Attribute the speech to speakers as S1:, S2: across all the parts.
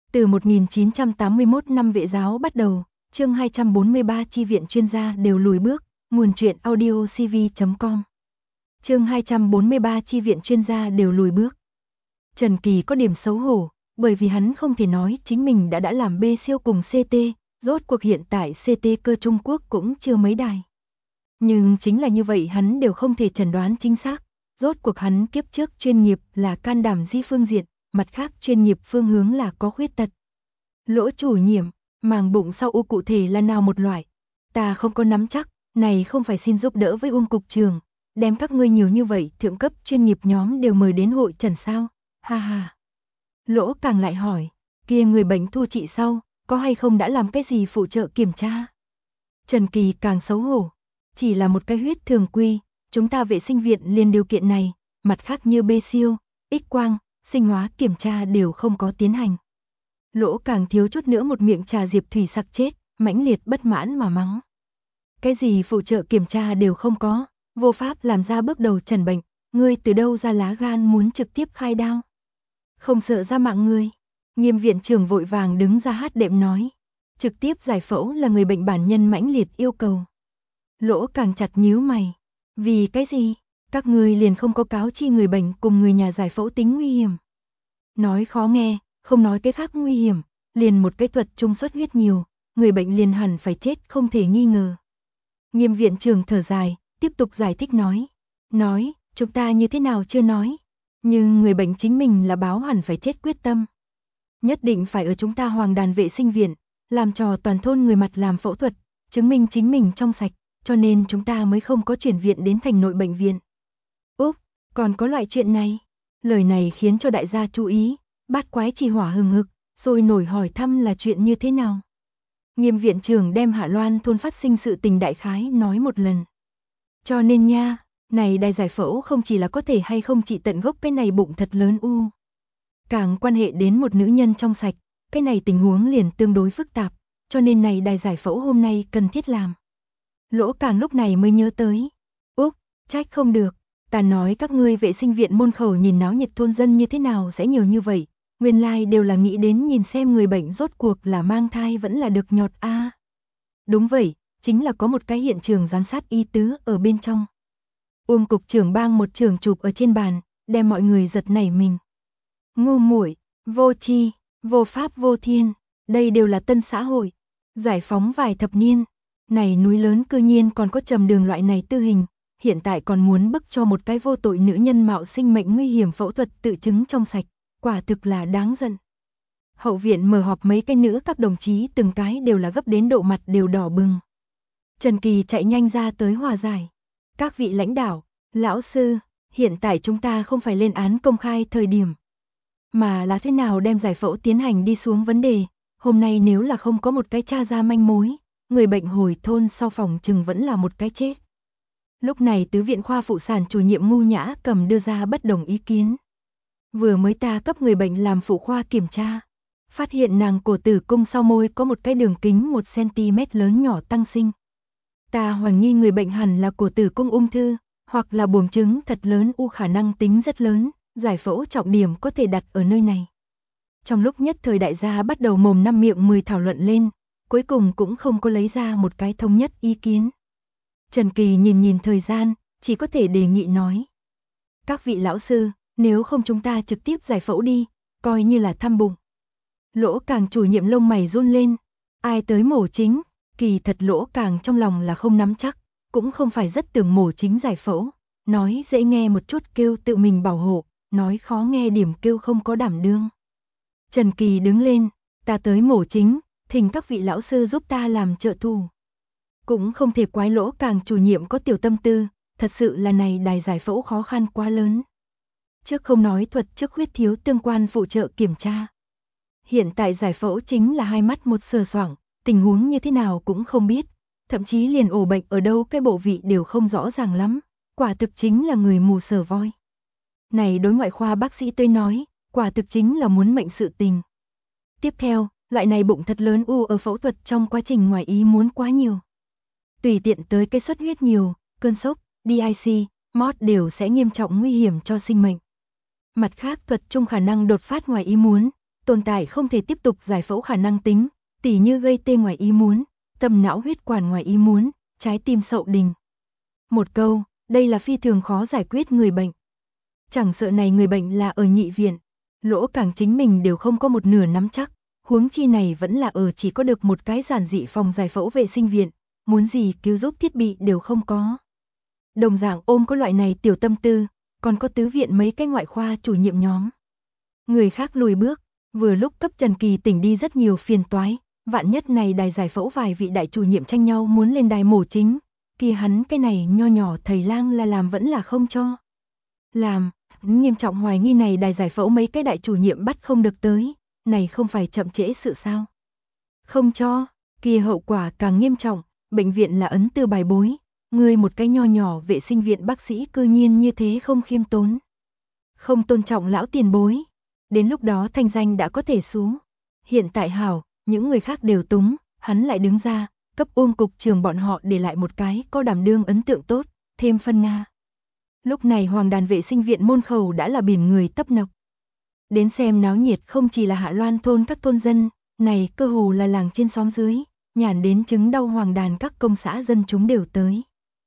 S1: Từ 1981 năm Vệ giáo bắt đầu, chương 243 chi viện chuyên gia đều lùi bước, nguồn truyện audio cv.com. Chương 243 chi viện chuyên gia đều lùi bước. Trần Kỳ có điểm xấu hổ, bởi vì hắn không thể nói chính mình đã làm B siêu cùng CT, rốt cuộc hiện tại CT cơ Trung Quốc cũng chưa mấy đài. Nhưng chính là như vậy hắn đều không thể chẩn đoán chính xác, rốt cuộc hắn kiếp trước chuyên nghiệp là can đảm di phương diện, mặt khác chuyên nghiệp phương hướng là có khuyết tật. Lỗ chủ nhiệm, màng bụng sau u cụ thể là nào một loại? Ta không có nắm chắc, này không phải xin giúp đỡ với cục trưởng, đem các ngươi nhiều như vậy thượng cấp chuyên nghiệp nhóm đều mời đến hội trần sao? Ha ha. Lỗ càng lại hỏi, kia người bệnh thu trị sau, có hay không đã làm cái gì phụ trợ kiểm tra? Trần Kỳ càng xấu hổ, chỉ là một cái huyết thường quy, chúng ta vệ sinh viện liền điều kiện này, mặt khác như B siêu, X quang, sinh hóa kiểm tra đều không có tiến hành. Lỗ càng thiếu chút nữa một miệng trà Diệp Thủy sặc chết, mãnh liệt bất mãn mà mắng. Cái gì phụ trợ kiểm tra đều không có, vô pháp làm ra bước đầu chẩn bệnh, ngươi từ đâu ra lá gan muốn trực tiếp khai đao? Không sợ ra mạng ngươi. Nghiêm viện trưởng vội vàng đứng ra hát đệm nói, trực tiếp giải phẫu là người bệnh bản nhân mãnh liệt yêu cầu. Lỗ càng chặt nhíu mày, vì cái gì? Các ngươi liền không có cáo chi người bệnh cùng người nhà giải phẫu tính nguy hiểm. Nói khó nghe, không nói cái khác nguy hiểm, liền một cái thuật trung xuất huyết nhiều, người bệnh liền hẳn phải chết không thể nghi ngờ. Nghiêm viện trưởng thở dài, tiếp tục giải thích nói, chúng ta như thế nào chưa nói, nhưng người bệnh chính mình là báo hẳn phải chết quyết tâm. Nhất định phải ở chúng ta Hoàng Đàn vệ sinh viện, làm trò toàn thôn người mặt làm phẫu thuật, chứng minh chính mình trong sạch, cho nên chúng ta mới không có chuyển viện đến thành nội bệnh viện. Úp, còn có loại chuyện này. Lời này khiến cho đại gia chú ý, bát quái chỉ hỏa hừng hực, rồi nổi hỏi thăm là chuyện như thế nào. Nghiêm viện trưởng đem Hạ Loan thôn phát sinh sự tình đại khái nói một lần. Cho nên nha, này đài giải phẫu không chỉ là có thể hay không trị tận gốc cái này bụng thật lớn u. Càng quan hệ đến một nữ nhân trong sạch, cái này tình huống liền tương đối phức tạp, cho nên này đài giải phẫu hôm nay cần thiết làm. Lỗ càng lúc này mới nhớ tới. Úc, trách không được, ta nói các ngươi vệ sinh viện môn khẩu nhìn náo nhiệt thôn dân như thế nào sẽ nhiều như vậy, nguyên lai đều là nghĩ đến nhìn xem người bệnh rốt cuộc là mang thai vẫn là được nhọt a. Đúng vậy, chính là có một cái hiện trường giám sát y tứ ở bên trong. Cục trưởng bang một trường chụp ở trên bàn, đem mọi người giật nảy mình. Ngu muội, vô tri, vô pháp vô thiên, đây đều là tân xã hội, giải phóng vài thập niên, này núi lớn cư nhiên còn có trầm đường loại này tư hình, hiện tại còn muốn bức cho một cái vô tội nữ nhân mạo sinh mệnh nguy hiểm phẫu thuật tự chứng trong sạch, quả thực là đáng giận. Hậu viện mở họp mấy cái nữ các đồng chí từng cái đều là gấp đến độ mặt đều đỏ bừng. Trần Kỳ chạy nhanh ra tới hòa giải. Các vị lãnh đạo, lão sư, hiện tại chúng ta không phải lên án công khai thời điểm, mà là thế nào đem giải phẫu tiến hành đi xuống vấn đề. Hôm nay nếu là không có một cái tra ra manh mối, người bệnh hồi thôn sau phòng chừng vẫn là một cái chết. Lúc này tứ viện khoa phụ sản chủ nhiệm Ngu Nhã Cầm đưa ra bất đồng ý kiến. Vừa mới ta cấp người bệnh làm phụ khoa kiểm tra, phát hiện nàng cổ tử cung sau môi có một cái đường kính 1 cm lớn nhỏ tăng sinh. Ta hoài nghi người bệnh hẳn là cổ tử cung ung thư, hoặc là buồng trứng thật lớn u, khả năng tính rất lớn, giải phẫu trọng điểm có thể đặt ở nơi này. Trong lúc nhất thời đại gia bắt đầu mồm năm miệng 10 thảo luận lên, cuối cùng cũng không có lấy ra một cái thống nhất ý kiến. Trần Kỳ nhìn thời gian, chỉ có thể đề nghị nói. Các vị lão sư, nếu không chúng ta trực tiếp giải phẫu đi, coi như là thăm bụng. Lỗ càng chủ nhiệm lông mày run lên, ai tới mổ chính, kỳ thật Lỗ càng trong lòng là không nắm chắc, cũng không phải rất tưởng mổ chính giải phẫu, nói dễ nghe một chút kêu tự mình bảo hộ, nói khó nghe điểm kêu không có đảm đương. Trần Kỳ đứng lên, ta tới mổ chính, thỉnh các vị lão sư giúp ta làm trợ thủ. Cũng không thể quái Lỗ càng chủ nhiệm có tiểu tâm tư, thật sự là này đài giải phẫu khó khăn quá lớn. Trước không nói thuật trước huyết thiếu tương quan phụ trợ kiểm tra. Hiện tại giải phẫu chính là hai mắt một sờ soạng, tình huống như thế nào cũng không biết, thậm chí liền ổ bệnh ở đâu cái bộ vị đều không rõ ràng lắm, quả thực chính là người mù sờ voi. Này đối ngoại khoa bác sĩ tới nói, quả thực chính là muốn mệnh sự tình. Tiếp theo, loại này bụng thật lớn u ở phẫu thuật trong quá trình ngoài ý muốn quá nhiều. Tùy tiện tới cái xuất huyết nhiều, cơn sốc, DIC, MOD đều sẽ nghiêm trọng nguy hiểm cho sinh mệnh. Mặt khác thuật trung khả năng đột phát ngoài ý muốn, tồn tại không thể tiếp tục giải phẫu khả năng tính, tỉ như gây tê ngoài ý muốn, tâm não huyết quản ngoài ý muốn, trái tim sậu đình. Một câu, đây là phi thường khó giải quyết người bệnh. Chẳng sợ này người bệnh là ở nhị viện, lỗ càng chính mình đều không có một nửa nắm chắc, huống chi này vẫn là ở chỉ có được một cái giản dị phòng giải phẫu vệ sinh viện, muốn gì cứu giúp thiết bị đều không có. Đồng dạng ôm có loại này tiểu tâm tư, còn có tứ viện mấy cái ngoại khoa chủ nhiệm nhóm. Người khác lùi bước, vừa lúc cấp Trần Kỳ tỉnh đi rất nhiều phiền toái, vạn nhất này đài giải phẫu vài vị đại chủ nhiệm tranh nhau muốn lên đài mổ chính, kia hắn cái này nho nhỏ thầy lang là làm vẫn là không cho. Làm, nghiêm trọng hoài nghi này đài giải phẫu mấy cái đại chủ nhiệm bắt không được tới, này không phải chậm trễ sự sao. Không cho, kia hậu quả càng nghiêm trọng, bệnh viện là ấn tư bài bối, người một cái nho nhỏ vệ sinh viện bác sĩ cư nhiên như thế không khiêm tốn. Không tôn trọng lão tiền bối, đến lúc đó thanh danh đã có thể xuống. Hiện tại hảo, những người khác đều túng, hắn lại đứng ra, cấp ôm cục trường bọn họ để lại một cái có đảm đương ấn tượng tốt, thêm phân Nga. Lúc này Hoàng Đàn vệ sinh viện môn khẩu đã là biển người tấp nập. Đến xem náo nhiệt không chỉ là Hạ Loan thôn các thôn dân, này cơ hồ là làng trên xóm dưới, nhàn đến chứng đau Hoàng Đàn các công xã dân chúng đều tới.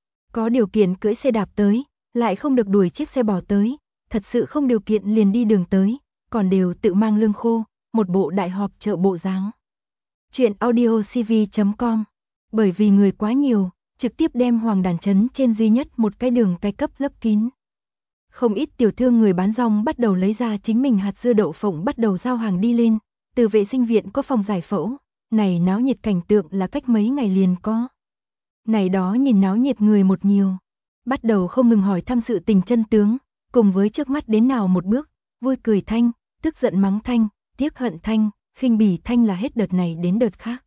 S1: Có điều kiện cưỡi xe đạp tới, lại không được đuổi chiếc xe bò tới, thật sự không điều kiện liền đi đường tới, còn đều tự mang lương khô, một bộ đại họp chợ bộ dáng. Chuyện audiocv.com. Bởi vì người quá nhiều, trực tiếp đem Hoàng Đàn trấn trên duy nhất một cái đường cái cấp lấp kín. Không ít tiểu thương người bán rong bắt đầu lấy ra chính mình hạt dưa đậu phộng bắt đầu giao hàng đi lên, từ vệ sinh viện có phòng giải phẫu, này náo nhiệt cảnh tượng là cách mấy ngày liền có. Này đó nhìn náo nhiệt người một nhiều, bắt đầu không ngừng hỏi thăm sự tình chân tướng, cùng với trước mắt đến nào một bước, vui cười thanh, tức giận mắng thanh, tiếc hận thanh, khinh bỉ thanh là hết đợt này đến đợt khác.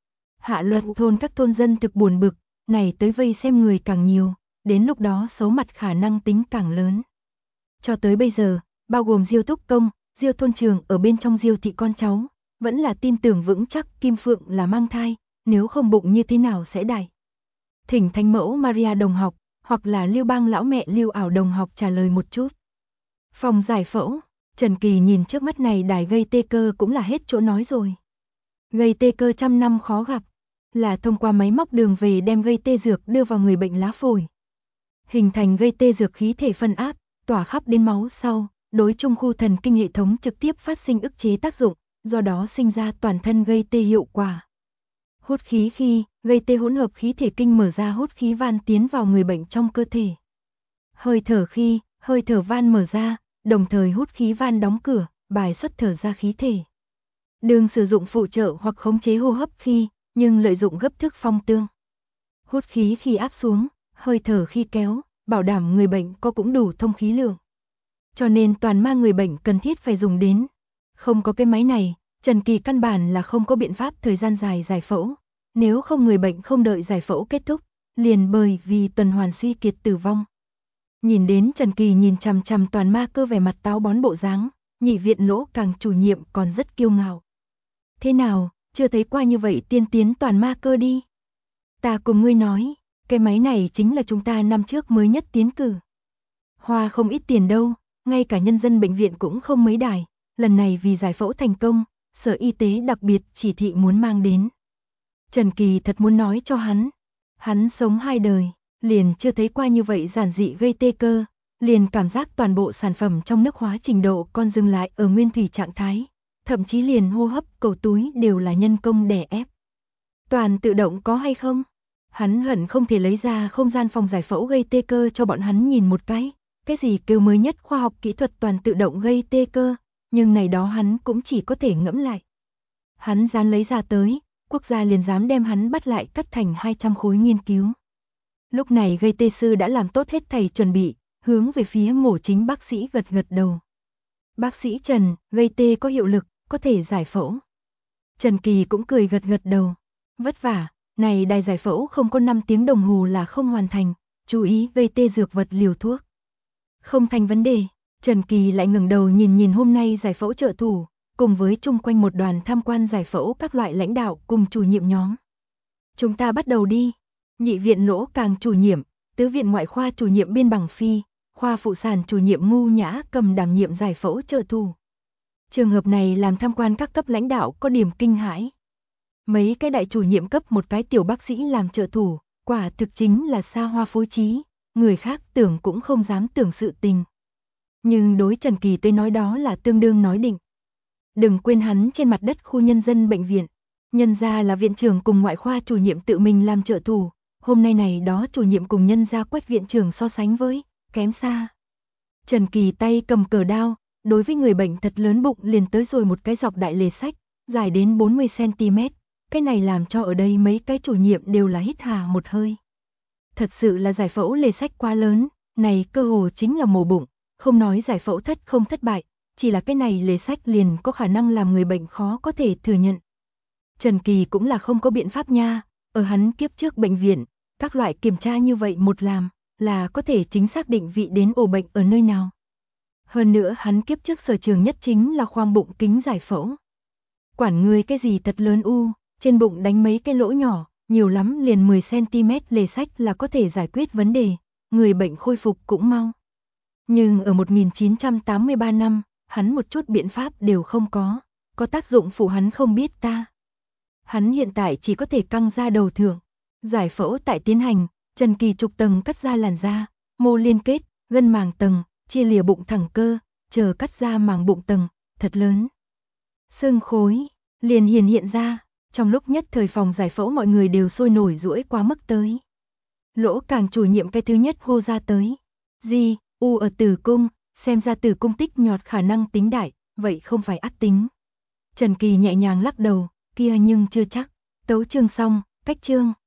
S1: Hạ Luân thôn các thôn dân thực buồn bực, này tới vây xem người càng nhiều, đến lúc đó xấu mặt khả năng tính càng lớn. Cho tới bây giờ, bao gồm Diêu Túc Công, Diêu thôn trường ở bên trong Diêu thị con cháu, vẫn là tin tưởng vững chắc Kim Phượng là mang thai, nếu không bụng như thế nào sẽ đẻ. Thỉnh Thánh mẫu Maria đồng học, hoặc là Lưu Bang lão mẹ Lưu Ảo đồng học trả lời một chút. Phòng giải phẫu, Trần Kỳ nhìn trước mắt này đài gây tê cơ cũng là hết chỗ nói rồi. Gây tê cơ trăm năm khó gặp, là thông qua máy móc đường về đem gây tê dược đưa vào người bệnh lá phổi. Hình thành gây tê dược khí thể phân áp, tỏa khắp đến máu sau, đối trung khu thần kinh hệ thống trực tiếp phát sinh ức chế tác dụng, do đó sinh ra toàn thân gây tê hiệu quả. Hút khí khi, gây tê hỗn hợp khí thể kinh mở ra hút khí van tiến vào người bệnh trong cơ thể. Hơi thở khi, hơi thở van mở ra, đồng thời hút khí van đóng cửa, bài xuất thở ra khí thể. Đường sử dụng phụ trợ hoặc khống chế hô hấp khi, nhưng lợi dụng gấp thức phong tương. Hút khí khi áp xuống, hơi thở khi kéo, bảo đảm người bệnh có cũng đủ thông khí lượng. Cho nên toàn ma người bệnh cần thiết phải dùng đến. Không có cái máy này, Trần Kỳ căn bản là không có biện pháp thời gian dài giải phẫu. Nếu không người bệnh không đợi giải phẫu kết thúc, liền bởi vì tuần hoàn suy kiệt tử vong. Nhìn đến Trần Kỳ nhìn chằm chằm toàn ma cơ vẻ mặt táo bón bộ dáng, nhị viện Lỗ Càng chủ nhiệm còn rất kiêu ngạo. Thế nào, chưa thấy qua như vậy tiên tiến toàn ma cơ đi. Ta cùng ngươi nói, cái máy này chính là chúng ta năm trước mới nhất tiến cử. Hoa không ít tiền đâu, ngay cả nhân dân bệnh viện cũng không mấy đài, lần này vì giải phẫu thành công, Sở Y tế đặc biệt chỉ thị muốn mang đến. Trần Kỳ thật muốn nói cho hắn sống 2 đời, liền chưa thấy qua như vậy giản dị gây tê cơ, liền cảm giác toàn bộ sản phẩm trong nước hóa trình độ còn dừng lại ở nguyên thủy trạng thái, thậm chí liền hô hấp cầu túi đều là nhân công đè ép. Toàn tự động có hay không? Hắn hận không thể lấy ra không gian phòng giải phẫu gây tê cơ cho bọn hắn nhìn một cái gì kêu mới nhất khoa học kỹ thuật toàn tự động gây tê cơ, nhưng này đó hắn cũng chỉ có thể ngẫm lại. Hắn dám lấy ra tới, quốc gia liền dám đem hắn bắt lại cắt thành 200 khối nghiên cứu. Lúc này gây tê sư đã làm tốt hết thảy chuẩn bị, hướng về phía mổ chính bác sĩ gật gật đầu. Bác sĩ Trần, gây tê có hiệu lực, có thể giải phẫu. Trần Kỳ cũng cười gật gật đầu. Vất vả, này đài giải phẫu không có 5 tiếng đồng hồ là không hoàn thành, chú ý gây tê dược vật liều thuốc. Không thành vấn đề, Trần Kỳ lại ngẩng đầu nhìn hôm nay giải phẫu trợ thủ, cùng với chung quanh một đoàn tham quan giải phẫu các loại lãnh đạo cùng chủ nhiệm nhóm. Chúng ta bắt đầu đi. Nhị viện Lỗ Càng chủ nhiệm, tứ viện ngoại khoa chủ nhiệm Biên Bằng Phi, khoa phụ sản chủ nhiệm Ngu Nhã cầm đảm nhiệm giải phẫu trợ thủ. Trường hợp này làm tham quan các cấp lãnh đạo có điểm kinh hãi. Mấy cái đại chủ nhiệm cấp một cái tiểu bác sĩ làm trợ thủ, quả thực chính là xa hoa phối trí, người khác tưởng cũng không dám tưởng sự tình. Nhưng đối Trần Kỳ tới nói đó là tương đương nói định. Đừng quên hắn trên mặt đất khu nhân dân bệnh viện, nhân gia là viện trưởng cùng ngoại khoa chủ nhiệm tự mình làm trợ thủ, hôm nay này đó chủ nhiệm cùng nhân gia Quách viện trưởng so sánh với, kém xa. Trần Kỳ tay cầm cờ đao, đối với người bệnh thật lớn bụng liền tới rồi một cái dọc đại lề sách, dài đến 40 cm, cái này làm cho ở đây mấy cái chủ nhiệm đều là hít hà một hơi. Thật sự là giải phẫu lề sách quá lớn, này cơ hồ chính là mổ bụng, không nói giải phẫu thất không thất bại, chỉ là cái này lề sách liền có khả năng làm người bệnh khó có thể thừa nhận. Trần Kỳ cũng là không có biện pháp nha, ở hắn kiếp trước bệnh viện, các loại kiểm tra như vậy một làm, là có thể chính xác định vị đến ổ bệnh ở nơi nào. Hơn nữa hắn kiếp trước sở trường nhất chính là khoang bụng kính giải phẫu. Quản người cái gì thật lớn u, trên bụng đánh mấy cái lỗ nhỏ, nhiều lắm liền 10 cm lề sách là có thể giải quyết vấn đề, người bệnh khôi phục cũng mau. Nhưng ở 1983 năm, hắn một chút biện pháp đều không có tác dụng phụ hắn không biết ta. Hắn hiện tại chỉ có thể căng ra đầu thượng, giải phẫu tại tiến hành, Trần Kỳ trục tầng cắt ra làn da, mô liên kết, gân màng tầng, chia lìa bụng thẳng cơ, chờ cắt ra màng bụng tầng, thật lớn. Xương khối, liền hiện ra, trong lúc nhất thời phòng giải phẫu mọi người đều sôi nổi duỗi quá mức tới. Lỗ Càng chủ nhiệm cái thứ nhất hô ra tới. Gì, u ở tử cung, xem ra tử cung tích nhọt khả năng tính đại, vậy không phải ác tính. Trần Kỳ nhẹ nhàng lắc đầu, kia nhưng chưa chắc. Tấu chương xong, cách chương.